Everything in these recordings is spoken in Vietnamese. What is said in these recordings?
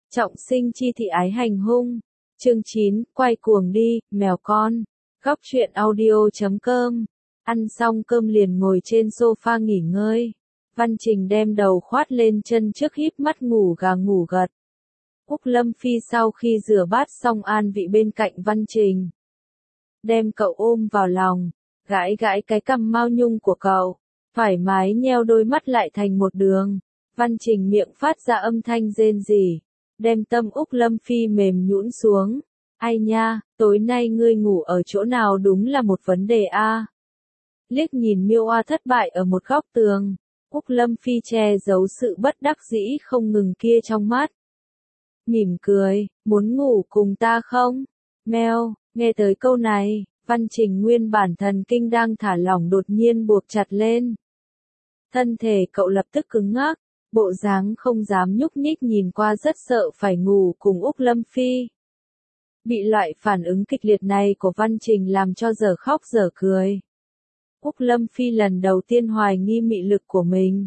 Trọng sinh chi thị ái hành hung. Chương 9, quay cuồng đi, mèo con. Góc truyện audio.com. Ăn xong cơm liền ngồi trên sofa nghỉ ngơi. Văn Trình đem đầu khoát lên chân trước híp mắt ngủ gà ngủ gật. Úc Lâm Phi sau khi rửa bát xong an vị bên cạnh Văn Trình. Đem cậu ôm vào lòng, gãi gãi cái cằm mao nhung của cậu, thoải mái nheo đôi mắt lại thành một đường. Văn Trình miệng phát ra âm thanh rên rỉ, đem tâm Úc Lâm Phi mềm nhũn xuống. Ai nha, tối nay ngươi ngủ ở chỗ nào đúng là một vấn đề a. Liếc nhìn Miêu Oa thất bại ở một góc tường, Úc Lâm Phi che giấu sự bất đắc dĩ không ngừng kia trong mắt. Mỉm cười, muốn ngủ cùng ta không? Meo, nghe tới câu này, Văn Trình nguyên bản thần kinh đang thả lỏng đột nhiên buộc chặt lên. Thân thể cậu lập tức cứng ngắc, bộ dáng không dám nhúc nhích nhìn qua rất sợ phải ngủ cùng Úc Lâm Phi. Bị loại phản ứng kịch liệt này của Văn Trình làm cho giờ khóc giờ cười. Úc Lâm Phi lần đầu tiên hoài nghi mị lực của mình.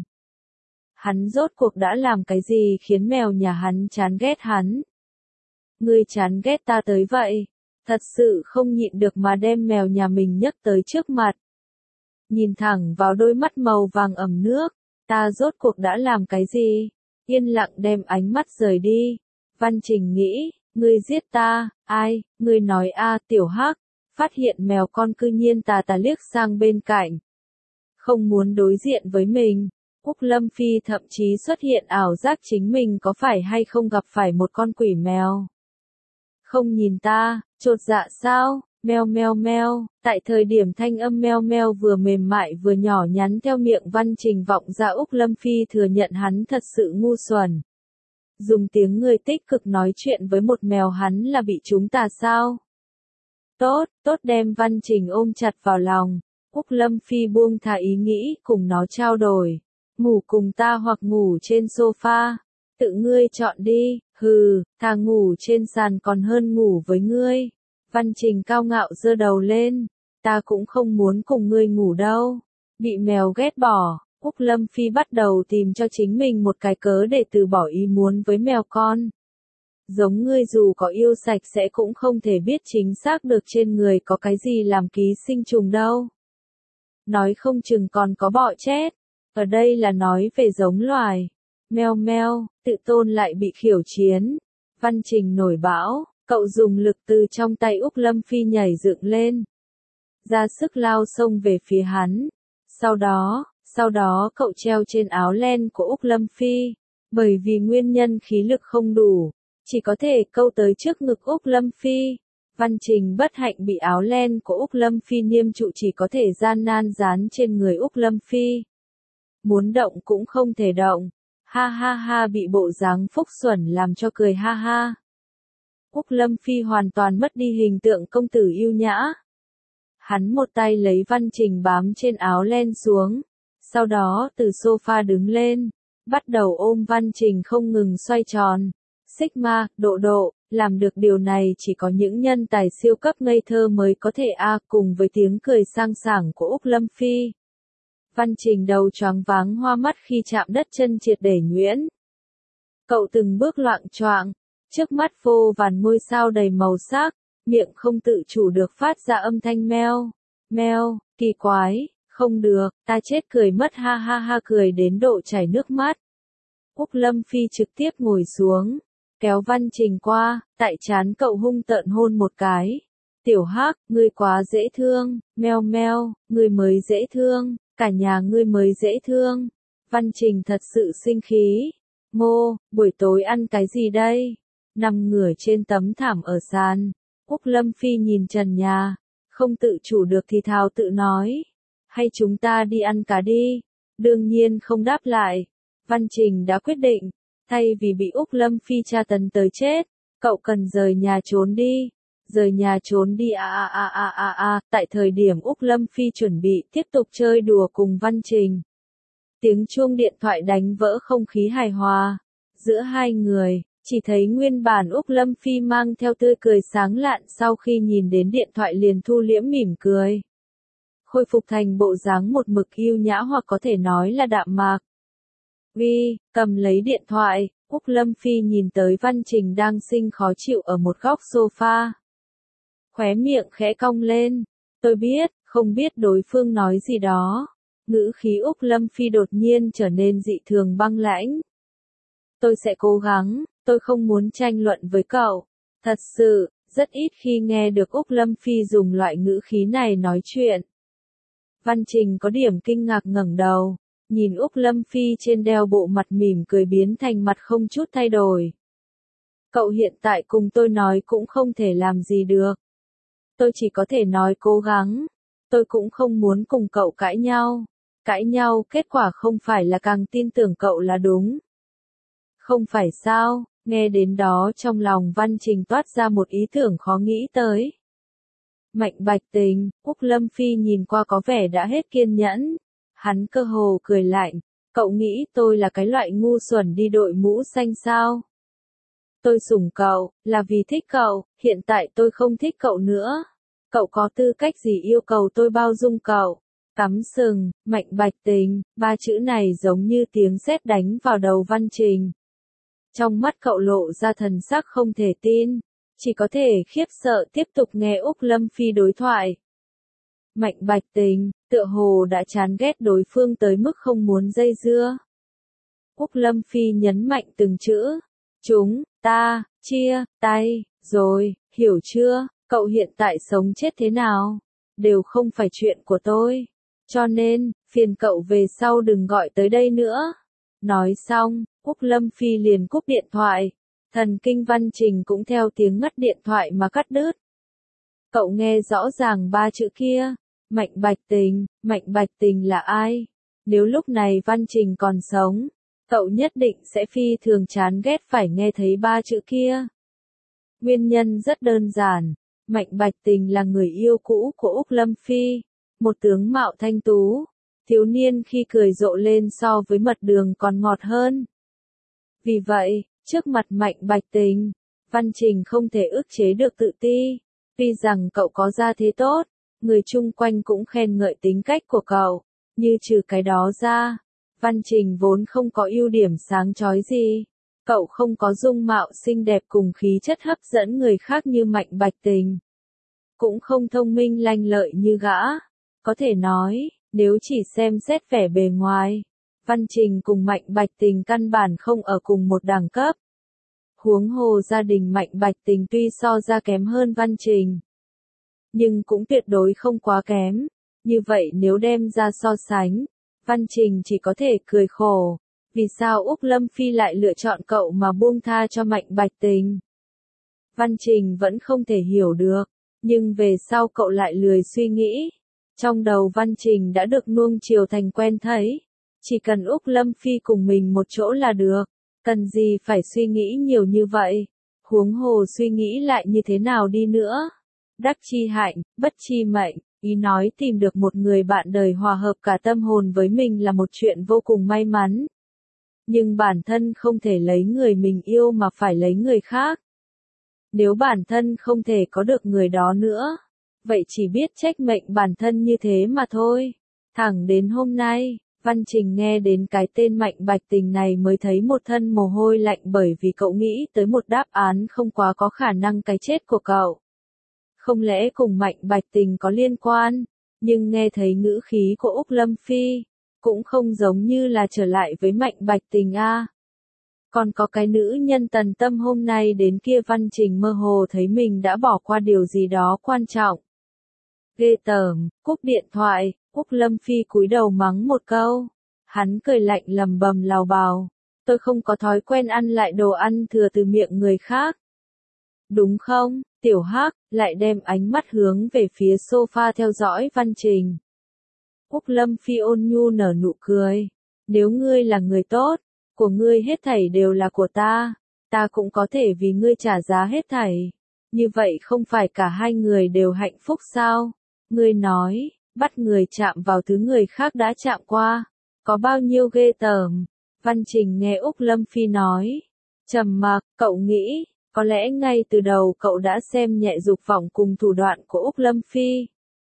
Hắn rốt cuộc đã làm cái gì khiến mèo nhà hắn chán ghét hắn? Ngươi chán ghét ta tới vậy? Thật sự không nhịn được mà đem mèo nhà mình nhấc tới trước mặt. Nhìn thẳng vào đôi mắt màu vàng ẩm nước, ta rốt cuộc đã làm cái gì? Yên lặng đem ánh mắt rời đi. Văn Trình nghĩ, ngươi giết ta, ai, ngươi nói a tiểu hắc, phát hiện mèo con cư nhiên tà liếc sang bên cạnh. Không muốn đối diện với mình, Úc Lâm Phi thậm chí xuất hiện ảo giác chính mình có phải hay không gặp phải một con quỷ mèo. Không nhìn ta, chột dạ sao, meo meo meo, tại thời điểm thanh âm meo meo vừa mềm mại vừa nhỏ nhắn theo miệng Văn Trình vọng ra Úc Lâm Phi thừa nhận hắn thật sự ngu xuẩn. Dùng tiếng người tích cực nói chuyện với một mèo hắn là bị chúng ta sao? Tốt, tốt đem Văn Trình ôm chặt vào lòng, Úc Lâm Phi buông thả ý nghĩ cùng nó trao đổi. Ngủ cùng ta hoặc ngủ trên sofa, tự ngươi chọn đi, hừ, thà ngủ trên sàn còn hơn ngủ với ngươi. Văn Trình cao ngạo giơ đầu lên, ta cũng không muốn cùng ngươi ngủ đâu. Bị mèo ghét bỏ, Úc Lâm Phi bắt đầu tìm cho chính mình một cái cớ để từ bỏ ý muốn với mèo con. Giống ngươi dù có yêu sạch sẽ cũng không thể biết chính xác được trên người có cái gì làm ký sinh trùng đâu. Nói không chừng còn có bọ chết. Ở đây là nói về giống loài. Meo meo, tự tôn lại bị khiêu chiến. Văn Trình nổi bão, cậu dùng lực từ trong tay Úc Lâm Phi nhảy dựng lên. Ra sức lao xông về phía hắn. Sau đó cậu treo trên áo len của Úc Lâm Phi. Bởi vì nguyên nhân khí lực không đủ, chỉ có thể câu tới trước ngực Úc Lâm Phi. Văn Trình bất hạnh bị áo len của Úc Lâm Phi niêm trụ chỉ có thể gian nan dán trên người Úc Lâm Phi. Muốn động cũng không thể động. Ha ha ha bị bộ dáng phúc xuẩn làm cho cười ha ha. Úc Lâm Phi hoàn toàn mất đi hình tượng công tử yêu nhã. Hắn một tay lấy Văn Trình bám trên áo len xuống. Sau đó từ sofa đứng lên. Bắt đầu ôm Văn Trình không ngừng xoay tròn. Sigma, độ, làm được điều này chỉ có những nhân tài siêu cấp ngây thơ mới có thể cùng với tiếng cười sang sảng của Úc Lâm Phi. Văn Trình đầu choáng váng hoa mắt khi chạm đất chân triệt để nhuyễn. Cậu từng bước loạng choạng, trước mắt vô vàn ngôi sao đầy màu sắc, miệng không tự chủ được phát ra âm thanh meo, meo, kỳ quái, không được, ta chết cười mất ha ha ha cười đến độ chảy nước mắt. Úc Lâm Phi trực tiếp ngồi xuống, kéo Văn Trình qua, tại trán cậu hung tợn hôn một cái. Tiểu Hắc, ngươi quá dễ thương, meo meo, ngươi mới dễ thương. Cả nhà ngươi mới dễ thương. Văn Trình thật sự sinh khí. Ngô, buổi tối ăn cái gì đây? Nằm ngửa trên tấm thảm ở sàn. Úc Lâm Phi nhìn trần nhà. Không tự chủ được thì thào tự nói. Hay chúng ta đi ăn cá đi? Đương nhiên không đáp lại. Văn Trình đã quyết định. Thay vì bị Úc Lâm Phi tra tấn tới chết, cậu cần rời nhà trốn đi. Rời nhà trốn đi tại thời điểm Úc Lâm Phi chuẩn bị tiếp tục chơi đùa cùng Văn Trình. Tiếng chuông điện thoại đánh vỡ không khí hài hòa giữa hai người, chỉ thấy nguyên bản Úc Lâm Phi mang theo tươi cười sáng lạn sau khi nhìn đến điện thoại liền thu liễm mỉm cười. Khôi phục thành bộ dáng một mực yêu nhã hoặc có thể nói là đạm mạc. Cầm lấy điện thoại, Úc Lâm Phi nhìn tới Văn Trình đang sinh khó chịu ở một góc sofa. Khóe miệng khẽ cong lên. Tôi biết, không biết đối phương nói gì đó. Ngữ khí Úc Lâm Phi đột nhiên trở nên dị thường băng lãnh. Tôi sẽ cố gắng, tôi không muốn tranh luận với cậu. Thật sự, rất ít khi nghe được Úc Lâm Phi dùng loại ngữ khí này nói chuyện. Văn Trình có điểm kinh ngạc ngẩng đầu, nhìn Úc Lâm Phi trên đeo bộ mặt mỉm cười biến thành mặt không chút thay đổi. Cậu hiện tại cùng tôi nói cũng không thể làm gì được. Tôi chỉ có thể nói cố gắng. Tôi cũng không muốn cùng cậu cãi nhau. Cãi nhau kết quả không phải là càng tin tưởng cậu là đúng. Không phải sao, nghe đến đó trong lòng Văn Trình toát ra một ý tưởng khó nghĩ tới. Mạnh Bạch Tình, Úc Lâm Phi nhìn qua có vẻ đã hết kiên nhẫn. Hắn cơ hồ cười lạnh, cậu nghĩ tôi là cái loại ngu xuẩn đi đội mũ xanh sao? Tôi sủng cậu, là vì thích cậu, hiện tại tôi không thích cậu nữa. Cậu có tư cách gì yêu cầu tôi bao dung cậu? Cắm sừng, Mạnh Bạch Tình, ba chữ này giống như tiếng sét đánh vào đầu Văn Trình. Trong mắt cậu lộ ra thần sắc không thể tin, chỉ có thể khiếp sợ tiếp tục nghe Úc Lâm Phi đối thoại. Mạnh Bạch Tình, tựa hồ đã chán ghét đối phương tới mức không muốn dây dưa. Úc Lâm Phi nhấn mạnh từng chữ. Chúng ta chia tay rồi, hiểu chưa? Cậu hiện tại sống chết thế nào? Đều không phải chuyện của tôi. Cho nên, phiền cậu về sau đừng gọi tới đây nữa. Nói xong, Úc Lâm Phi liền cúp điện thoại. Thần kinh Văn Trình cũng theo tiếng ngắt điện thoại mà cắt đứt. Cậu nghe rõ ràng ba chữ kia. Mạnh Bạch Tình là ai? Nếu lúc này Văn Trình còn sống, cậu nhất định sẽ phi thường chán ghét phải nghe thấy ba chữ kia. Nguyên nhân rất đơn giản, Mạnh Bạch Tình là người yêu cũ của Úc Lâm Phi, một tướng mạo thanh tú, thiếu niên khi cười rộ lên so với mật đường còn ngọt hơn. Vì vậy, trước mặt Mạnh Bạch Tình, Văn Trình không thể ức chế được tự ti, tuy rằng cậu có gia thế tốt, người chung quanh cũng khen ngợi tính cách của cậu, như trừ cái đó ra, Văn Trình vốn không có ưu điểm sáng chói gì. Cậu không có dung mạo xinh đẹp cùng khí chất hấp dẫn người khác như Mạnh Bạch Tình. Cũng không thông minh lanh lợi như gã. Có thể nói, nếu chỉ xem xét vẻ bề ngoài, Văn Trình cùng Mạnh Bạch Tình căn bản không ở cùng một đẳng cấp. Huống hồ gia đình Mạnh Bạch Tình tuy so ra kém hơn Văn Trình, nhưng cũng tuyệt đối không quá kém. Như vậy nếu đem ra so sánh, Văn Trình chỉ có thể cười khổ. Vì sao Úc Lâm Phi lại lựa chọn cậu mà buông tha cho Mạnh Bạch Tình? Văn Trình vẫn không thể hiểu được, nhưng về sau cậu lại lười suy nghĩ. Trong đầu Văn Trình đã được nuông chiều thành quen thấy. Chỉ cần Úc Lâm Phi cùng mình một chỗ là được, cần gì phải suy nghĩ nhiều như vậy. Huống hồ suy nghĩ lại như thế nào đi nữa. Đắc chi hạnh, bất chi mệnh, ý nói tìm được một người bạn đời hòa hợp cả tâm hồn với mình là một chuyện vô cùng may mắn. Nhưng bản thân không thể lấy người mình yêu mà phải lấy người khác. Nếu bản thân không thể có được người đó nữa, vậy chỉ biết trách mệnh bản thân như thế mà thôi. Thẳng đến hôm nay, Văn Trình nghe đến cái tên Mạnh Bạch Tình này mới thấy một thân mồ hôi lạnh bởi vì cậu nghĩ tới một đáp án không quá có khả năng cái chết của cậu. Không lẽ cùng Mạnh Bạch Tình có liên quan, nhưng nghe thấy ngữ khí của Úc Lâm Phi, cũng không giống như là trở lại với Mạnh Bạch Tình a. Còn có cái nữ nhân Tần Tâm hôm nay đến kia Văn Trình mơ hồ thấy mình đã bỏ qua điều gì đó quan trọng. Ghê tởm, cúp điện thoại, Úc Lâm Phi cúi đầu mắng một câu. Hắn cười lạnh lầm bầm lào bào. Tôi không có thói quen ăn lại đồ ăn thừa từ miệng người khác. Đúng không, Tiểu Hắc, lại đem ánh mắt hướng về phía sofa theo dõi Văn Trình. Úc Lâm Phi ôn nhu nở nụ cười. Nếu ngươi là người tốt, của ngươi hết thảy đều là của ta cũng có thể vì ngươi trả giá hết thảy. Như vậy không phải cả hai người đều hạnh phúc sao? Ngươi nói, bắt người chạm vào thứ người khác đã chạm qua, có bao nhiêu ghê tởm? Văn Trình nghe Úc Lâm Phi nói, trầm mặc, cậu nghĩ, có lẽ ngay từ đầu cậu đã xem nhẹ dục vọng cùng thủ đoạn của Úc Lâm Phi.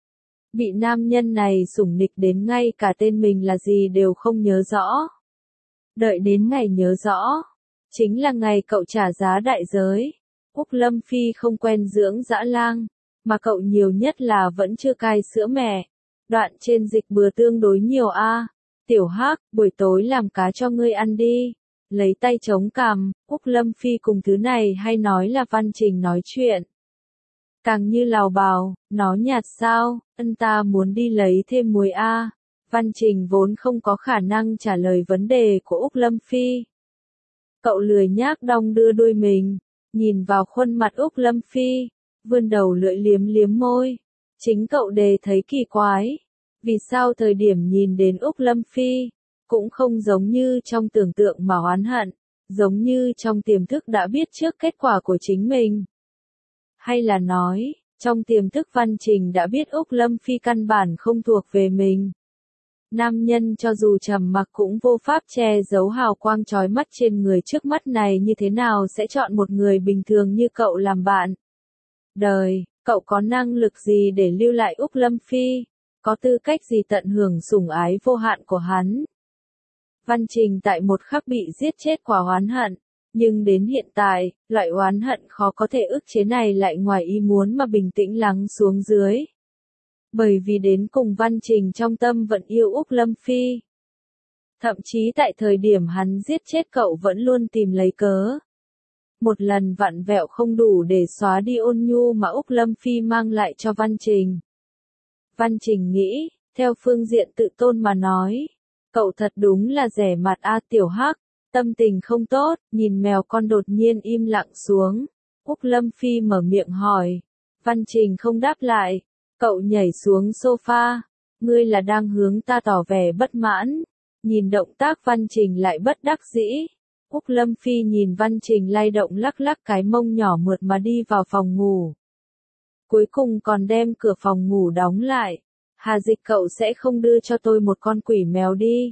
Bị nam nhân này sủng nịch đến ngay cả tên mình là gì đều không nhớ rõ. Đợi đến ngày nhớ rõ, Chính là ngày cậu trả giá đại giới. Úc Lâm Phi không quen dưỡng dã lang, mà cậu nhiều nhất là vẫn chưa cai sữa mẹ. Đoạn trên dịch bừa tương đối nhiều a. Tiểu Hắc, buổi tối làm cá cho ngươi ăn đi. Lấy tay chống cằm, Úc Lâm Phi cùng thứ này hay nói là Văn Trình nói chuyện. Càng như lào bào, nó nhạt sao, ân ta muốn đi lấy thêm muối a. Văn Trình vốn không có khả năng trả lời vấn đề của Úc Lâm Phi. Cậu lười nhác đong đưa đuôi mình, nhìn vào khuôn mặt Úc Lâm Phi, vươn đầu lưỡi liếm liếm môi. Chính cậu đề thấy kỳ quái. Vì sao thời điểm nhìn đến Úc Lâm Phi, cũng không giống như trong tưởng tượng mà oán hận, giống như trong tiềm thức đã biết trước kết quả của chính mình. Hay là nói, trong tiềm thức Văn Trình đã biết Úc Lâm Phi căn bản không thuộc về mình. Nam nhân cho dù trầm mặc cũng vô pháp che giấu hào quang chói mắt trên người trước mắt này, như thế nào sẽ chọn một người bình thường như cậu làm bạn. Đời, cậu có năng lực gì để lưu lại Úc Lâm Phi? Có tư cách gì tận hưởng sủng ái vô hạn của hắn? Văn Trình tại một khắc bị giết chết quả oán hận, nhưng đến hiện tại, loại oán hận khó có thể ức chế này lại ngoài ý muốn mà bình tĩnh lắng xuống dưới. Bởi vì đến cùng Văn Trình trong tâm vẫn yêu Úc Lâm Phi. Thậm chí tại thời điểm hắn giết chết cậu vẫn luôn tìm lấy cớ. Một lần vặn vẹo không đủ để xóa đi ôn nhu mà Úc Lâm Phi mang lại cho Văn Trình. Văn Trình nghĩ, theo phương diện tự tôn mà nói, cậu thật đúng là rẻ mặt a. Tiểu Hắc, tâm tình không tốt, nhìn mèo con đột nhiên im lặng xuống. Úc Lâm Phi mở miệng hỏi. Văn Trình không đáp lại. Cậu nhảy xuống sofa. Ngươi là đang hướng ta tỏ vẻ bất mãn. Nhìn động tác Văn Trình lại bất đắc dĩ. Úc Lâm Phi nhìn Văn Trình lay động lắc lắc cái mông nhỏ mượt mà đi vào phòng ngủ. Cuối cùng còn đem cửa phòng ngủ đóng lại. Hà Dịch, cậu sẽ không đưa cho tôi một con quỷ mèo đi.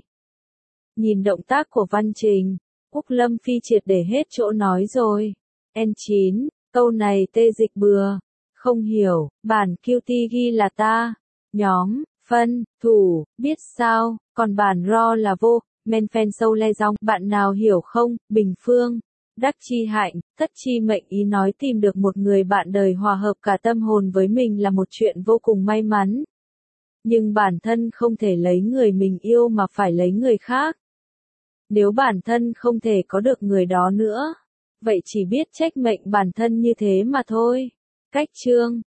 Nhìn động tác của Văn Trình, Úc Lâm Phi triệt để hết chỗ nói rồi. N9, câu này tê dịch bừa. Không hiểu, bản QT ghi là ta. Nhóm, phân, thủ, biết sao, còn bản ro là vô, men phen sâu le rong. Bạn nào hiểu không, Bình Phương. Đắc chi hạnh, thất chi mệnh, ý nói tìm được một người bạn đời hòa hợp cả tâm hồn với mình là một chuyện vô cùng may mắn. Nhưng bản thân không thể lấy người mình yêu mà phải lấy người khác. Nếu bản thân không thể có được người đó nữa, vậy chỉ biết trách mệnh bản thân như thế mà thôi. Cách chương